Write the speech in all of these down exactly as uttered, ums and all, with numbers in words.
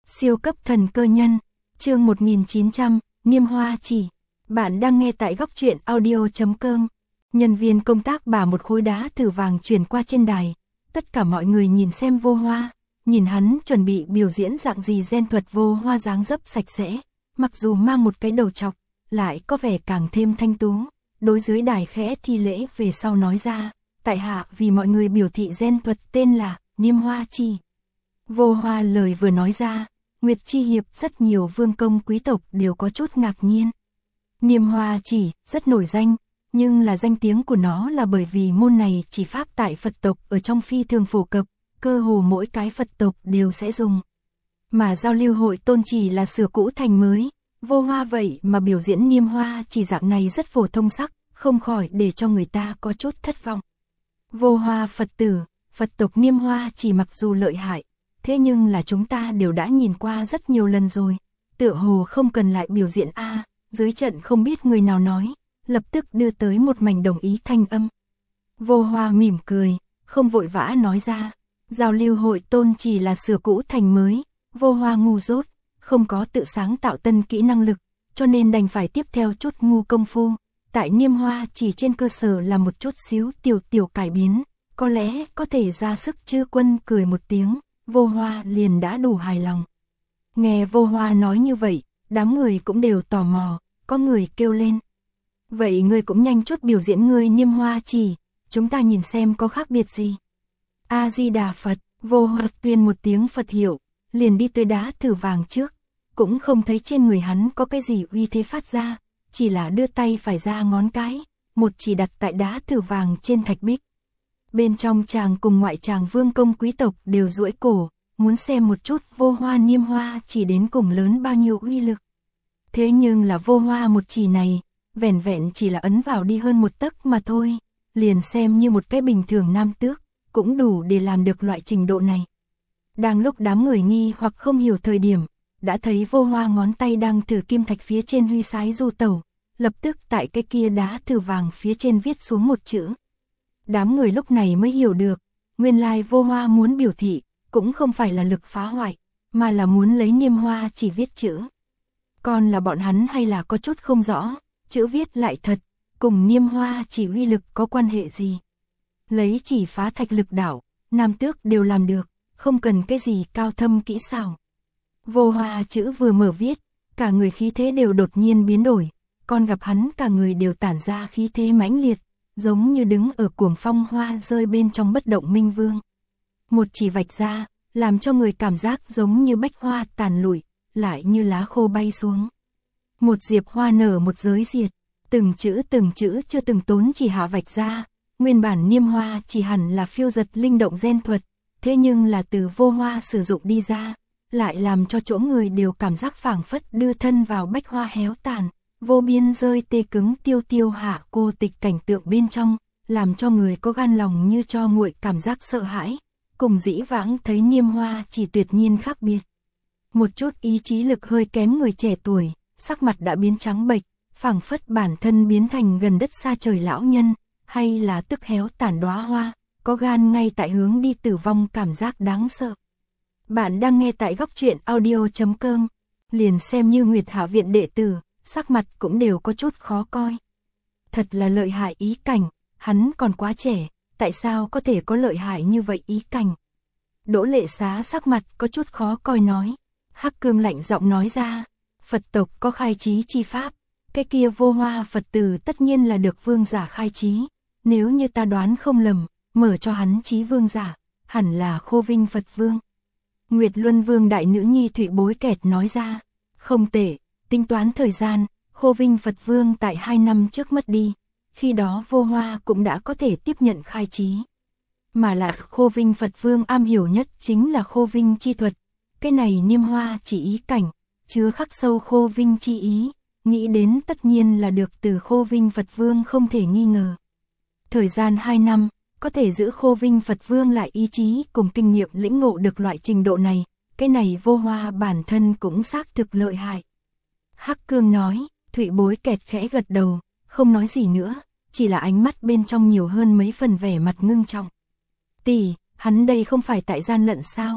Siêu cấp thần cơ nhân, chương một nghìn chín trăm, Niêm Hoa Chỉ. Bạn đang nghe tại góc truyện audio chấm com. Nhân viên công tác bả một khối đá thử vàng chuyển qua trên đài. Tất cả mọi người nhìn xem Vô Hoa, nhìn hắn chuẩn bị biểu diễn dạng gì gen thuật. Vô Hoa dáng dấp sạch sẽ, mặc dù mang một cái đầu trọc, lại có vẻ càng thêm thanh tú. Đối dưới đài khẽ thi lễ về sau nói ra, tại hạ vì mọi người biểu thị gen thuật tên là Niêm Hoa Chỉ. Vô Hoa lời vừa nói ra, Nguyệt Chi Hiệp rất nhiều vương công quý tộc đều có chút ngạc nhiên. Niêm Hoa Chỉ rất nổi danh, nhưng là danh tiếng của nó là bởi vì môn này chỉ pháp tại Phật tộc ở trong phi thường phổ cập, cơ hồ mỗi cái Phật tộc đều sẽ dùng. Mà giao lưu hội tôn chỉ là sửa cũ thành mới, Vô Hoa vậy mà biểu diễn Niêm Hoa Chỉ dạng này rất phổ thông sắc, không khỏi để cho người ta có chút thất vọng. Vô Hoa Phật tử, Phật tộc Niêm Hoa Chỉ mặc dù lợi hại, thế nhưng là chúng ta đều đã nhìn qua rất nhiều lần rồi, tựa hồ không cần lại biểu diễn a. À, dưới trận không biết người nào nói, lập tức đưa tới một mảnh đồng ý thanh âm. Vô Hoa mỉm cười, không vội vã nói ra, giao lưu hội tôn chỉ là sửa cũ thành mới. Vô Hoa ngu dốt, không có tự sáng tạo tân kỹ năng lực, cho nên đành phải tiếp theo chút ngu công phu, tại Niêm Hoa Chỉ trên cơ sở là một chút xíu tiểu tiểu cải biến, có lẽ có thể ra sức. Chư Quân cười một tiếng, Vô Hoa liền đã đủ hài lòng. Nghe Vô Hoa nói như vậy, đám người cũng đều tò mò, có người kêu lên. Vậy ngươi cũng nhanh chút biểu diễn ngươi Niêm Hoa Chỉ, chúng ta nhìn xem có khác biệt gì. A-di-đà Phật. Vô Hoa tuyên một tiếng Phật hiệu, liền đi tới đá thử vàng trước, cũng không thấy trên người hắn có cái gì uy thế phát ra, chỉ là đưa tay phải ra ngón cái, một chỉ đặt tại đá thử vàng trên thạch bích. Bên trong chàng cùng ngoại chàng vương công quý tộc đều duỗi cổ, muốn xem một chút Vô Hoa Niêm Hoa Chỉ đến cùng lớn bao nhiêu uy lực. Thế nhưng là Vô Hoa một chỉ này, vẻn vẹn chỉ là ấn vào đi hơn một tấc mà thôi, liền xem như một cái bình thường nam tước, cũng đủ để làm được loại trình độ này. Đang lúc đám người nghi hoặc không hiểu thời điểm, đã thấy Vô Hoa ngón tay đang thử kim thạch phía trên huy sái du tẩu, lập tức tại cái kia đá thử vàng phía trên viết xuống một chữ. Đám người lúc này mới hiểu được, nguyên lai Vô Hoa muốn biểu thị, cũng không phải là lực phá hoại, mà là muốn lấy Niêm Hoa Chỉ viết chữ. Còn là bọn hắn hay là có chút không rõ, chữ viết lại thật, cùng Niêm Hoa Chỉ uy lực có quan hệ gì. Lấy chỉ phá thạch lực đảo, nam tước đều làm được, không cần cái gì cao thâm kỹ xảo. Vô Hoa chữ vừa mở viết, cả người khí thế đều đột nhiên biến đổi, còn gặp hắn cả người đều tản ra khí thế mãnh liệt, giống như đứng ở cuồng phong hoa rơi bên trong bất động minh vương. Một chỉ vạch ra, làm cho người cảm giác giống như bách hoa tàn lụi, lại như lá khô bay xuống. Một diệp hoa nở một giới diệt, từng chữ từng chữ chưa từng tốn chỉ hạ vạch ra, nguyên bản Niêm Hoa Chỉ hẳn là phiêu giật linh động gen thuật, thế nhưng là từ Vô Hoa sử dụng đi ra, lại làm cho chỗ người đều cảm giác phảng phất đưa thân vào bách hoa héo tàn, vô biên rơi tê cứng tiêu tiêu hạ cô tịch cảnh tượng bên trong, làm cho người có gan lòng như cho nguội cảm giác sợ hãi, cùng dĩ vãng thấy Niêm Hoa Chỉ tuyệt nhiên khác biệt. Một chút ý chí lực hơi kém người trẻ tuổi, sắc mặt đã biến trắng bệch, phảng phất bản thân biến thành gần đất xa trời lão nhân, hay là tức héo tàn đóa hoa, có gan ngay tại hướng đi tử vong cảm giác đáng sợ. Bạn đang nghe tại góc truyện audio chấm com, liền xem như Nguyệt Hạ viện đệ tử, sắc mặt cũng đều có chút khó coi. Thật là lợi hại ý cảnh, hắn còn quá trẻ, tại sao có thể có lợi hại như vậy ý cảnh. Đỗ Lệ Xá sắc mặt có chút khó coi nói, Hắc Cương lạnh giọng nói ra, Phật tộc có khai trí chi pháp, cái kia Vô Hoa Phật tử tất nhiên là được vương giả khai trí, nếu như ta đoán không lầm, mở cho hắn trí vương giả, hẳn là Khô Vinh Phật Vương. Nguyệt Luân Vương đại nữ nhi Thụy Bối Kẹt nói ra, không tệ, tính toán thời gian, Khô Vinh Phật Vương tại hai năm trước mất đi, khi đó Vô Hoa cũng đã có thể tiếp nhận khai trí. Mà là Khô Vinh Phật Vương am hiểu nhất chính là Khô Vinh chi thuật, cái này Niêm Hoa Chỉ ý cảnh, chứa khắc sâu Khô Vinh chi ý, nghĩ đến tất nhiên là được từ Khô Vinh Phật Vương không thể nghi ngờ. Thời gian hai năm, có thể giữ Khô Vinh Phật Vương lại ý chí cùng kinh nghiệm lĩnh ngộ được loại trình độ này, cái này Vô Hoa bản thân cũng xác thực lợi hại. Hắc Cương nói, Thụy Bối Kẹt khẽ gật đầu, không nói gì nữa, chỉ là ánh mắt bên trong nhiều hơn mấy phần vẻ mặt ngưng trọng. Tỷ, hắn đây không phải tại gian lận sao?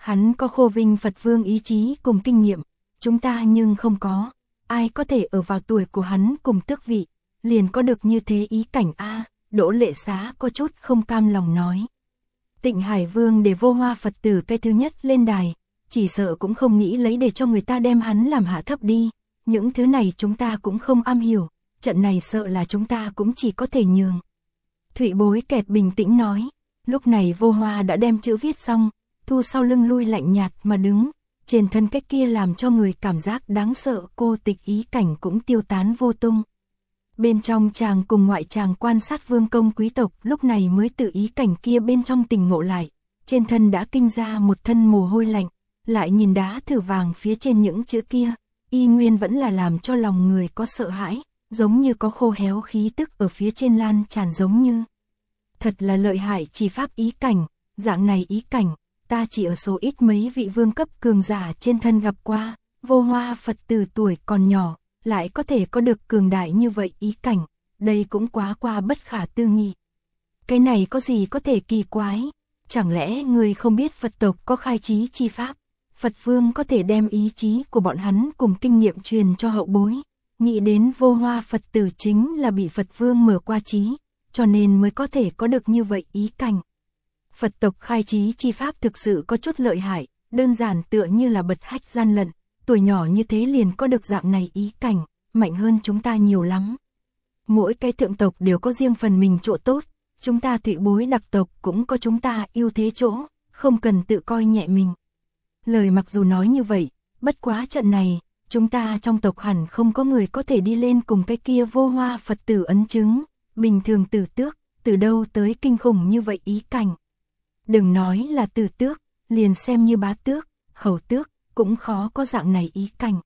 Hắn có Khô Vinh Phật Vương ý chí cùng kinh nghiệm, chúng ta nhưng không có. Ai có thể ở vào tuổi của hắn cùng tước vị, liền có được như thế ý cảnh a. Đỗ Lệ Xá có chút không cam lòng nói. Tịnh Hải Vương để Vô Hoa Phật tử cái thứ nhất lên đài, chỉ sợ cũng không nghĩ lấy để cho người ta đem hắn làm hạ thấp đi. Những thứ này chúng ta cũng không am hiểu, trận này sợ là chúng ta cũng chỉ có thể nhường. Thụy Bối Kẹt bình tĩnh nói. Lúc này Vô Hoa đã đem chữ viết xong, thu sau lưng lui lạnh nhạt mà đứng. Trên thân cách kia làm cho người cảm giác đáng sợ, cô tịch ý cảnh cũng tiêu tán vô tung. Bên trong chàng cùng ngoại chàng quan sát vương công quý tộc lúc này mới tự ý cảnh kia bên trong tình ngộ lại. Trên thân đã kinh ra một thân mồ hôi lạnh, lại nhìn đá thử vàng phía trên những chữ kia, y nguyên vẫn là làm cho lòng người có sợ hãi, giống như có khô héo khí tức ở phía trên lan tràn giống như. Thật là lợi hại chỉ pháp ý cảnh, dạng này ý cảnh, ta chỉ ở số ít mấy vị vương cấp cường giả trên thân gặp qua. Vô Hoa Phật tử tuổi còn nhỏ, lại có thể có được cường đại như vậy ý cảnh, đây cũng quá qua bất khả tư nghị. Cái này có gì có thể kỳ quái, chẳng lẽ người không biết Phật tộc có khai trí chi pháp, Phật Vương có thể đem ý chí của bọn hắn cùng kinh nghiệm truyền cho hậu bối. Nghĩ đến Vô Hoa Phật tử chính là bị Phật Vương mở qua trí, cho nên mới có thể có được như vậy ý cảnh. Phật tộc khai trí chi pháp thực sự có chút lợi hại, đơn giản tựa như là bật hách gian lận, tuổi nhỏ như thế liền có được dạng này ý cảnh, mạnh hơn chúng ta nhiều lắm. Mỗi cái thượng tộc đều có riêng phần mình chỗ tốt, chúng ta Thụy Bối đặc tộc cũng có chúng ta ưu thế chỗ, không cần tự coi nhẹ mình. Lời mặc dù nói như vậy, bất quá trận này, chúng ta trong tộc hẳn không có người có thể đi lên cùng cái kia Vô Hoa Phật tử ấn chứng, bình thường tử tước, từ đâu tới kinh khủng như vậy ý cảnh. Đừng nói là tử tước, liền xem như bá tước, hầu tước, cũng khó có dạng này ý cảnh.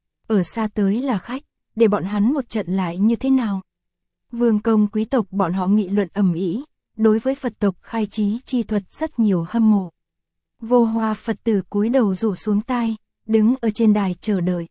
Ở xa tới là khách, để bọn hắn một trận lại như thế nào? Vương công quý tộc bọn họ nghị luận ầm ĩ, đối với Phật tộc khai trí chi thuật rất nhiều hâm mộ. Vô Hoa Phật tử cúi đầu rủ xuống tai, đứng ở trên đài chờ đợi.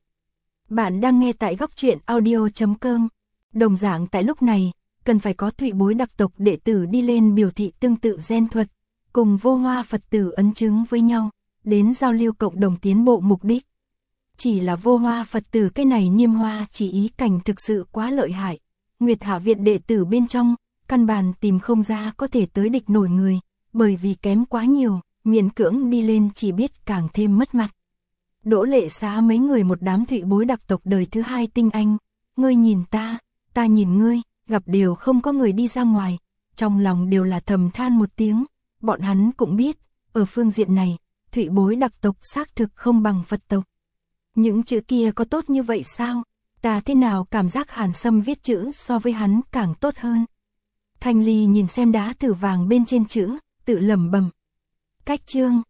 Bạn đang nghe tại góc truyện audio chấm com. Đồng dạng tại lúc này, cần phải có Thụy Bối đặc tộc đệ tử đi lên biểu thị tương tự gen thuật, cùng Vô Hoa Phật tử ấn chứng với nhau, đến giao lưu cộng đồng tiến bộ mục đích. Chỉ là Vô Hoa Phật tử cái này niêm hoa chỉ ý cảnh thực sự quá lợi hại. Nguyệt Hạ viện đệ tử bên trong, căn bản tìm không ra có thể tới địch nổi người, bởi vì kém quá nhiều, miễn cưỡng đi lên chỉ biết càng thêm mất mặt. Đỗ Lệ Xá mấy người một đám Thụy Bối đặc tộc đời thứ hai tinh anh, ngươi nhìn ta, ta nhìn ngươi, gặp đều không có người đi ra ngoài, trong lòng đều là thầm than một tiếng, bọn hắn cũng biết, ở phương diện này, Thụy Bối đặc tộc xác thực không bằng Phật tộc. Những chữ kia có tốt như vậy sao? Ta thế nào cảm giác Hàn Sâm viết chữ so với hắn càng tốt hơn? Thanh Ly nhìn xem đá thử vàng bên trên chữ, tự lẩm bẩm. Cách chương